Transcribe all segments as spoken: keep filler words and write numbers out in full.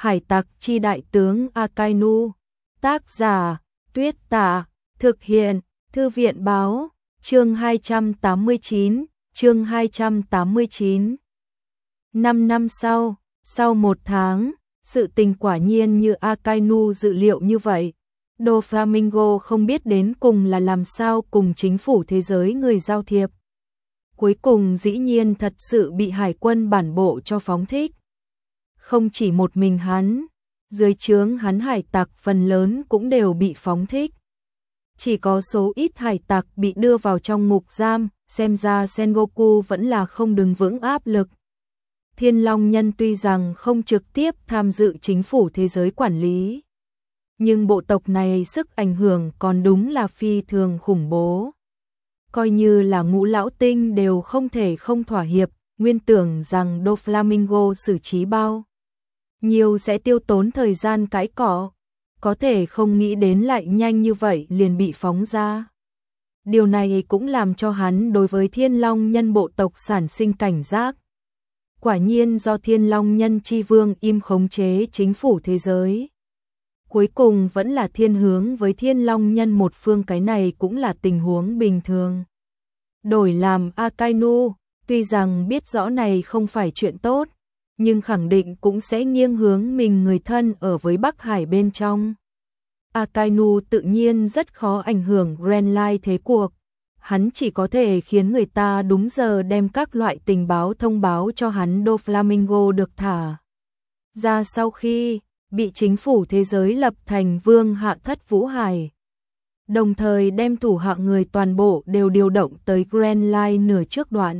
Hải tặc chi đại tướng Akainu. Tác giả Tuyết Tả. Thực hiện Thư viện báo. Chương hai trăm tám mươi chín. Chương hai trăm tám mươi chín. Năm năm sau, sau một tháng, sự tình quả nhiên như Akainu dự liệu như vậy. Doflamingo không biết đến cùng là làm sao cùng chính phủ thế giới người giao thiệp. Cuối cùng dĩ nhiên thật sự bị hải quân bản bộ cho phóng thích. Không chỉ một mình hắn, dưới trướng hắn hải tặc phần lớn cũng đều bị phóng thích. Chỉ có số ít hải tặc bị đưa vào trong ngục giam, xem ra Sengoku vẫn là không đứng vững áp lực. Thiên Long Nhân tuy rằng không trực tiếp tham dự chính phủ thế giới quản lý, nhưng bộ tộc này sức ảnh hưởng còn đúng là phi thường khủng bố. Coi như là Ngũ Lão Tinh đều không thể không thỏa hiệp, nguyên tưởng rằng Doflamingo xử trí bao nhiều sẽ tiêu tốn thời gian cãi cọ, có thể không nghĩ đến lại nhanh như vậy liền bị phóng ra. Điều này cũng làm cho hắn đối với Thiên Long Nhân bộ tộc sản sinh cảnh giác. Quả nhiên do Thiên Long Nhân chi vương im khống chế chính phủ thế giới, cuối cùng vẫn là thiên hướng với Thiên Long Nhân một phương, cái này cũng là tình huống bình thường. Đổi làm Akainu, tuy rằng biết rõ này không phải chuyện tốt, nhưng khẳng định cũng sẽ nghiêng hướng mình người thân ở với Bắc Hải bên trong. Akainu tự nhiên rất khó ảnh hưởng Grand Line thế cuộc. Hắn chỉ có thể khiến người ta đúng giờ đem các loại tình báo thông báo cho hắn Doflamingo được thả ra sau khi bị chính phủ thế giới lập thành vương hạ thất Vũ Hải. Đồng thời đem thủ hạ người toàn bộ đều điều động tới Grand Line nửa trước đoạn.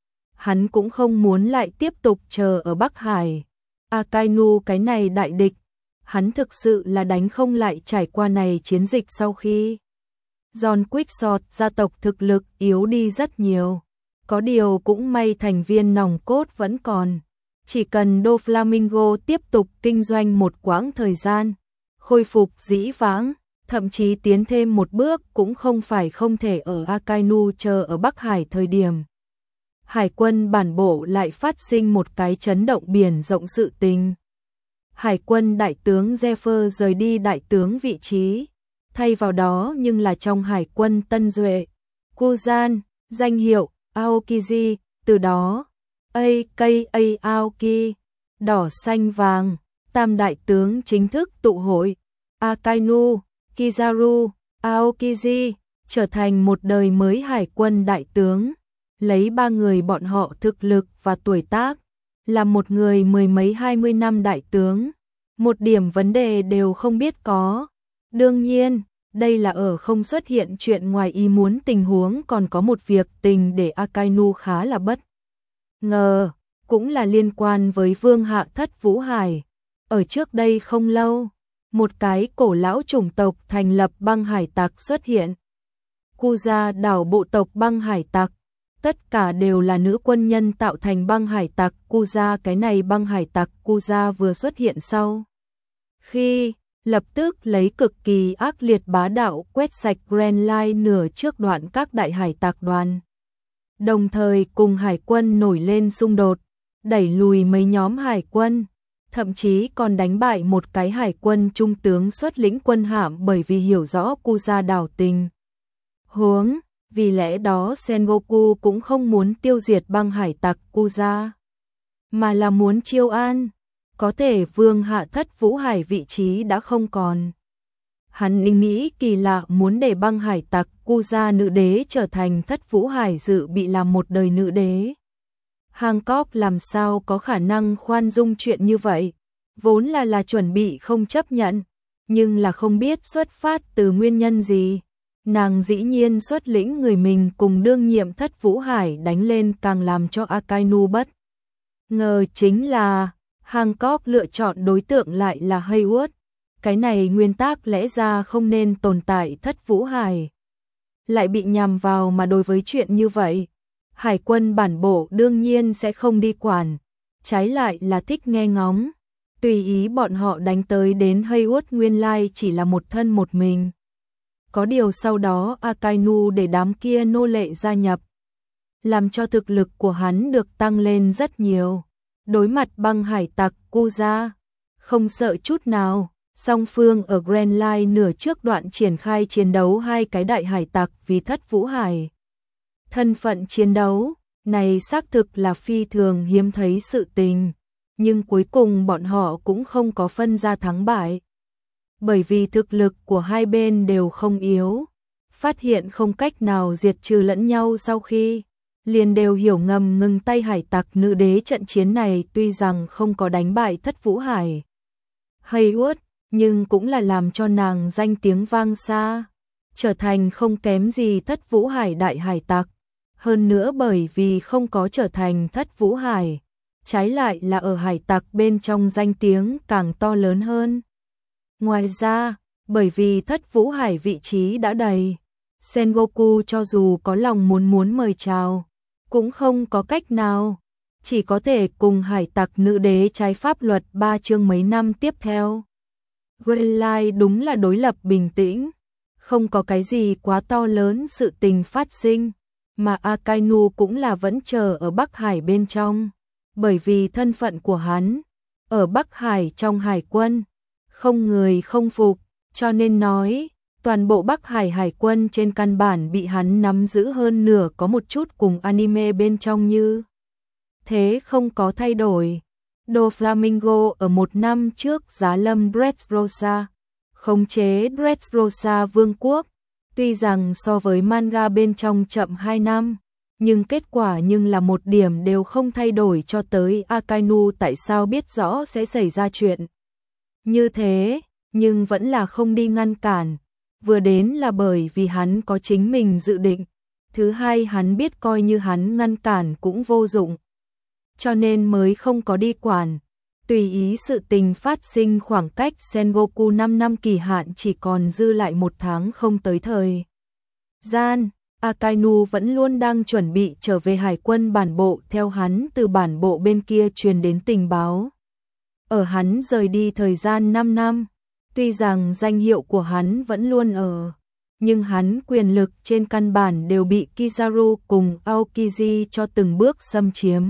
Hắn cũng không muốn lại tiếp tục chờ ở Bắc Hải. Akainu cái này đại địch, hắn thực sự là đánh không lại. Trải qua này chiến dịch sau khi John Quickshot gia tộc thực lực yếu đi rất nhiều. Có điều cũng may thành viên nòng cốt vẫn còn. Chỉ cần Doflamingo tiếp tục kinh doanh một quãng thời gian, khôi phục dĩ vãng, thậm chí tiến thêm một bước cũng không phải không thể. Ở Akainu chờ ở Bắc Hải thời điểm, Hải quân bản bộ lại phát sinh một cái chấn động biển rộng sự tình. Hải quân đại tướng Zephyr rời đi đại tướng vị trí, thay vào đó nhưng là trong hải quân Tân Duệ, Kuzan, danh hiệu Aokiji, từ đó a ca a Aoki, đỏ xanh vàng, tam đại tướng chính thức tụ hội. Akainu, Kizaru, Aokiji trở thành một đời mới hải quân đại tướng, lấy ba người bọn họ thực lực và tuổi tác, là một người mười mấy hai mươi năm đại tướng, một điểm vấn đề đều không biết có. Đương nhiên, đây là ở không xuất hiện chuyện ngoài ý muốn tình huống, còn có một việc tình để Akainu khá là bất ngờ, cũng là liên quan với vương hạ thất Vũ Hải. Ở trước đây không lâu, một cái cổ lão chủng tộc thành lập băng hải tặc xuất hiện. Kuja đảo bộ tộc băng hải tặc, tất cả đều là nữ quân nhân tạo thành băng hải tặc Kuja. Cái này băng hải tặc Kuja vừa xuất hiện sau khi lập tức lấy cực kỳ ác liệt bá đạo quét sạch Grand Line nửa trước đoạn các đại hải tặc đoàn, đồng thời cùng hải quân nổi lên xung đột, đẩy lùi mấy nhóm hải quân, thậm chí còn đánh bại một cái hải quân trung tướng xuất lĩnh quân hạm, bởi vì hiểu rõ Kuja đảo tình huống. Vì lẽ đó Sengoku cũng không muốn tiêu diệt băng hải tặc Kuja, mà là muốn chiêu an. Có thể vương hạ thất Vũ Hải vị trí đã không còn. Hắn nghĩ kỳ lạ muốn để băng hải tặc Kuja nữ đế trở thành thất Vũ Hải dự bị làm một đời nữ đế. Hancock làm sao có khả năng khoan dung chuyện như vậy, vốn là là chuẩn bị không chấp nhận, nhưng là không biết xuất phát từ nguyên nhân gì. Nàng dĩ nhiên xuất lĩnh người mình cùng đương nhiệm thất Vũ Hải đánh lên, càng làm cho Akainu bất ngờ chính là Hancock lựa chọn đối tượng lại là Haywood. Cái này nguyên tắc lẽ ra không nên tồn tại thất Vũ Hải, lại bị nhằm vào, mà đối với chuyện như vậy, hải quân bản bộ đương nhiên sẽ không đi quản, trái lại là thích nghe ngóng, tùy ý bọn họ đánh tới. Đến Haywood nguyên lai chỉ là một thân một mình. Có điều sau đó Akainu để đám kia nô lệ gia nhập, làm cho thực lực của hắn được tăng lên rất nhiều. Đối mặt băng hải tặc Kuja, không sợ chút nào. Song phương ở Grand Line nửa trước đoạn triển khai chiến đấu hai cái đại hải tặc vì Thất Vũ Hải. Thân phận chiến đấu này xác thực là phi thường hiếm thấy sự tình, nhưng cuối cùng bọn họ cũng không có phân ra thắng bại. Bởi vì thực lực của hai bên đều không yếu, phát hiện không cách nào diệt trừ lẫn nhau sau khi, liền đều hiểu ngầm ngừng tay hải tặc nữ đế. Trận chiến này tuy rằng không có đánh bại Thất Vũ Hải Haywood, nhưng cũng là làm cho nàng danh tiếng vang xa, trở thành không kém gì Thất Vũ Hải đại hải tặc. Hơn nữa bởi vì không có trở thành Thất Vũ Hải, trái lại là ở hải tặc bên trong danh tiếng càng to lớn hơn. Ngoài ra, bởi vì Thất Vũ Hải vị trí đã đầy, Sengoku cho dù có lòng muốn muốn mời chào, cũng không có cách nào, chỉ có thể cùng hải tặc nữ đế trái pháp luật ba chương mấy năm tiếp theo. Grand Line đúng là đối lập bình tĩnh, không có cái gì quá to lớn sự tình phát sinh, mà Akainu cũng là vẫn chờ ở Bắc Hải bên trong, bởi vì thân phận của hắn ở Bắc Hải trong hải quân, không người không phục, cho nên nói, toàn bộ Bắc Hải hải quân trên căn bản bị hắn nắm giữ hơn nửa, có một chút cùng anime bên trong như thế không có thay đổi. Doflamingo ở một năm trước giá lâm Dressrosa, khống chế Dressrosa vương quốc, tuy rằng so với manga bên trong chậm hai năm, nhưng kết quả nhưng là một điểm đều không thay đổi. Cho tới Akainu tại sao biết rõ sẽ xảy ra chuyện như thế, nhưng vẫn là không đi ngăn cản. Vừa đến là bởi vì hắn có chính mình dự định, thứ hai hắn biết coi như hắn ngăn cản cũng vô dụng, cho nên mới không có đi quản. Tùy ý sự tình phát sinh, khoảng cách Sengoku năm năm kỳ hạn chỉ còn dư lại một tháng không tới thời gian. Akainu vẫn luôn đang chuẩn bị trở về hải quân bản bộ, theo hắn từ bản bộ bên kia truyền đến tình báo. Ở hắn rời đi thời gian năm năm, tuy rằng danh hiệu của hắn vẫn luôn ở, nhưng hắn quyền lực trên căn bản đều bị Kizaru cùng Aokiji cho từng bước xâm chiếm.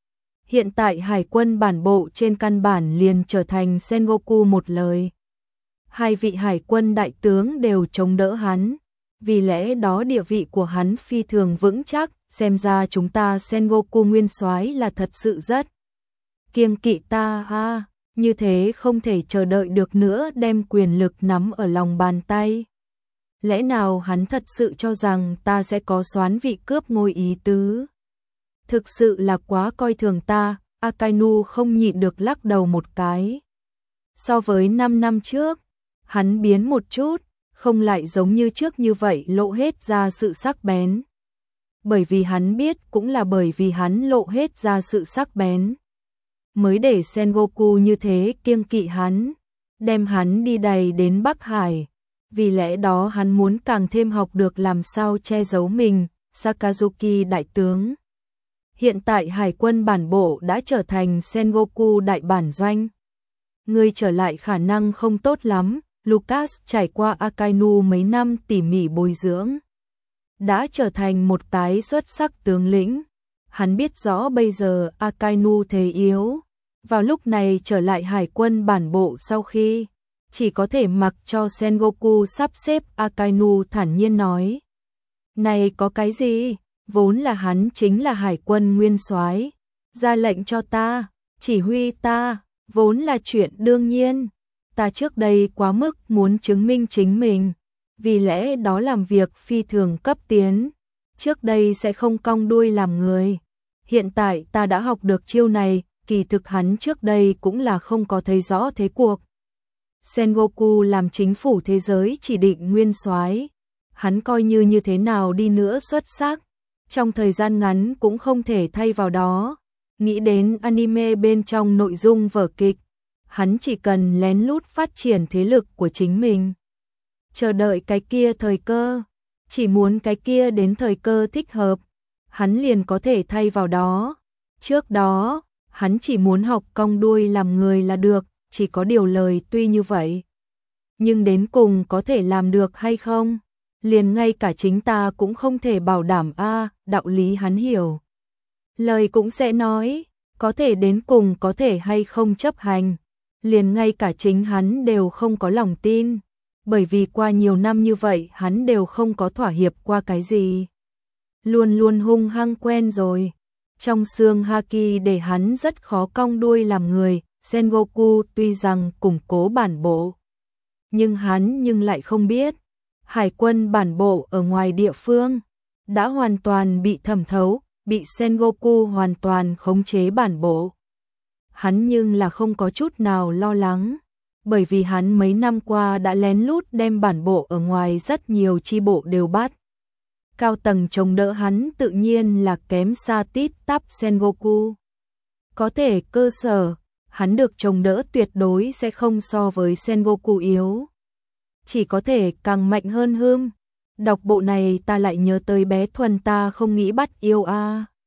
Hiện tại hải quân bản bộ trên căn bản liền trở thành Sengoku một lời. Hai vị hải quân đại tướng đều chống đỡ hắn, vì lẽ đó địa vị của hắn phi thường vững chắc. Xem ra chúng ta Sengoku nguyên soái là thật sự rất kiêng kỵ ta ha, như thế không thể chờ đợi được nữa đem quyền lực nắm ở lòng bàn tay. Lẽ nào hắn thật sự cho rằng ta sẽ có soán vị cướp ngôi ý tứ? Thực sự là quá coi thường ta. Akainu không nhịn được lắc đầu một cái. So với năm năm trước, hắn biến một chút, không lại giống như trước như vậy lộ hết ra sự sắc bén. Bởi vì hắn biết, cũng là bởi vì hắn lộ hết ra sự sắc bén, mới để Sengoku như thế kiêng kỵ hắn, đem hắn đi đầy đến Bắc Hải. Vì lẽ đó hắn muốn càng thêm học được làm sao che giấu mình. Sakazuki đại tướng, hiện tại hải quân bản bộ đã trở thành Sengoku đại bản doanh. Người trở lại khả năng không tốt lắm. Lucas trải qua Akainu mấy năm tỉ mỉ bồi dưỡng, đã trở thành một cái xuất sắc tướng lĩnh. Hắn biết rõ bây giờ Akainu thế yếu, vào lúc này trở lại hải quân bản bộ sau khi, chỉ có thể mặc cho Sengoku sắp xếp. Akainu thản nhiên nói, này có cái gì, vốn là hắn chính là hải quân nguyên soái, ra lệnh cho ta, chỉ huy ta, vốn là chuyện đương nhiên. Ta trước đây quá mức muốn chứng minh chính mình, vì lẽ đó làm việc phi thường cấp tiến, trước đây sẽ không cong đuôi làm người. Hiện tại ta đã học được chiêu này. Kỳ thực hắn trước đây cũng là không có thấy rõ thế cuộc. Sengoku làm chính phủ thế giới chỉ định nguyên soái, hắn coi như như thế nào đi nữa xuất sắc, trong thời gian ngắn cũng không thể thay vào đó. Nghĩ đến anime bên trong nội dung vở kịch, hắn chỉ cần lén lút phát triển thế lực của chính mình, chờ đợi cái kia thời cơ, chỉ muốn cái kia đến thời cơ thích hợp, hắn liền có thể thay vào đó. Trước đó, hắn chỉ muốn học cong đuôi làm người là được, chỉ có điều lời tuy như vậy, nhưng đến cùng có thể làm được hay không, liền ngay cả chính ta cũng không thể bảo đảm a. À, đạo lý hắn hiểu, lời cũng sẽ nói, có thể đến cùng có thể hay không chấp hành, liền ngay cả chính hắn đều không có lòng tin, bởi vì qua nhiều năm như vậy hắn đều không có thỏa hiệp qua cái gì. Luôn luôn hung hăng quen rồi. Trong xương Haki để hắn rất khó cong đuôi làm người, Sengoku tuy rằng củng cố bản bộ, nhưng hắn nhưng lại không biết, hải quân bản bộ ở ngoài địa phương đã hoàn toàn bị thẩm thấu, bị Sengoku hoàn toàn khống chế bản bộ. Hắn nhưng là không có chút nào lo lắng, bởi vì hắn mấy năm qua đã lén lút đem bản bộ ở ngoài rất nhiều chi bộ đều bắt. Cao tầng chống đỡ hắn tự nhiên là kém xa tít tắp Sengoku. Có thể cơ sở, hắn được chống đỡ tuyệt đối sẽ không so với Sengoku yếu. Chỉ có thể càng mạnh hơn hưm. Đọc bộ này ta lại nhớ tới bé Thuần ta không nghĩ bắt yêu a.